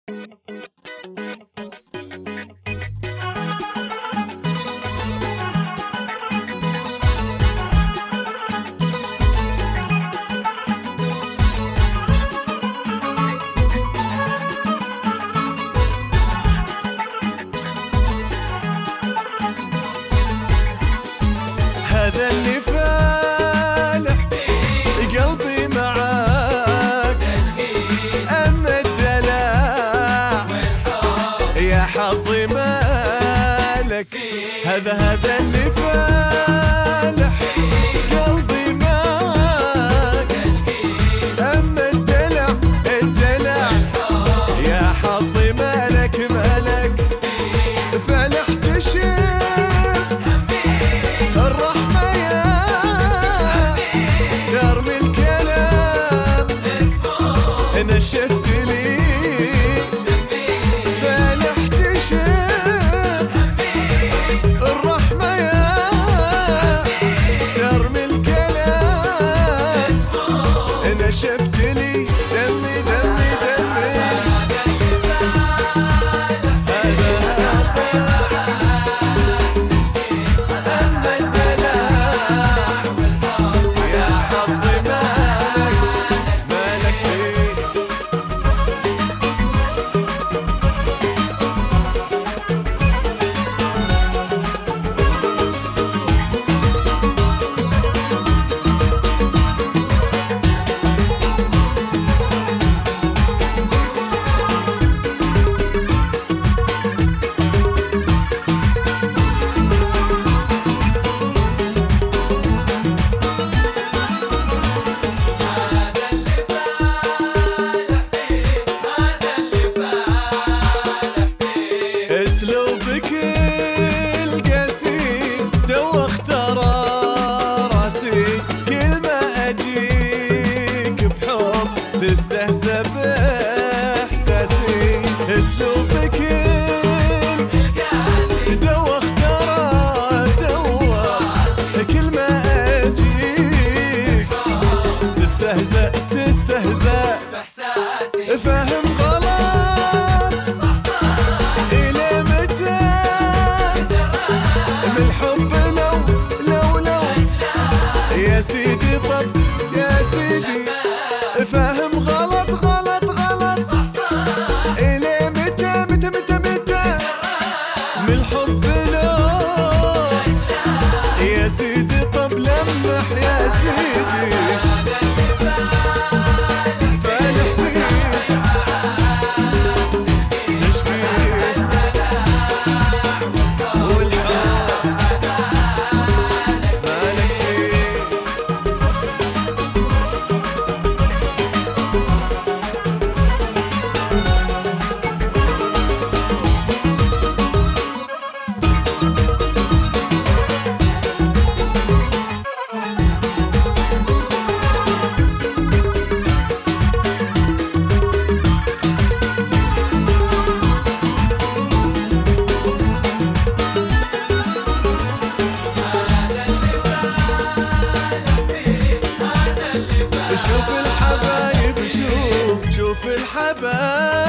هذا اللي فالح قلبي معاك، أما الدلع يا حظي مالك. هذا اللي فالح قلبي معاك، أما الدلع يا حظي مالك. فالح تشير الرحمة يا كرم الكلام، نشفت لي فالح تشير الرحمة يا كرم الكلام، نشفت لي دمي دمي دمي. اسلوبك القسيم دوخ ترى راسي، كل ما اجيك بحب تستهزأ باحساسي. اسلوبك القسيم دوخ ترى كل ما اجيك تستهزأ باحساسي. فاهم الحب لو يا سيدي، طب يا سيدي فاهم غلط إلي متى من الحب لو يا سيدي، طب لمح يا سيدي. فالح فيه تشبيه شوف الحبايب، شوف الحبايب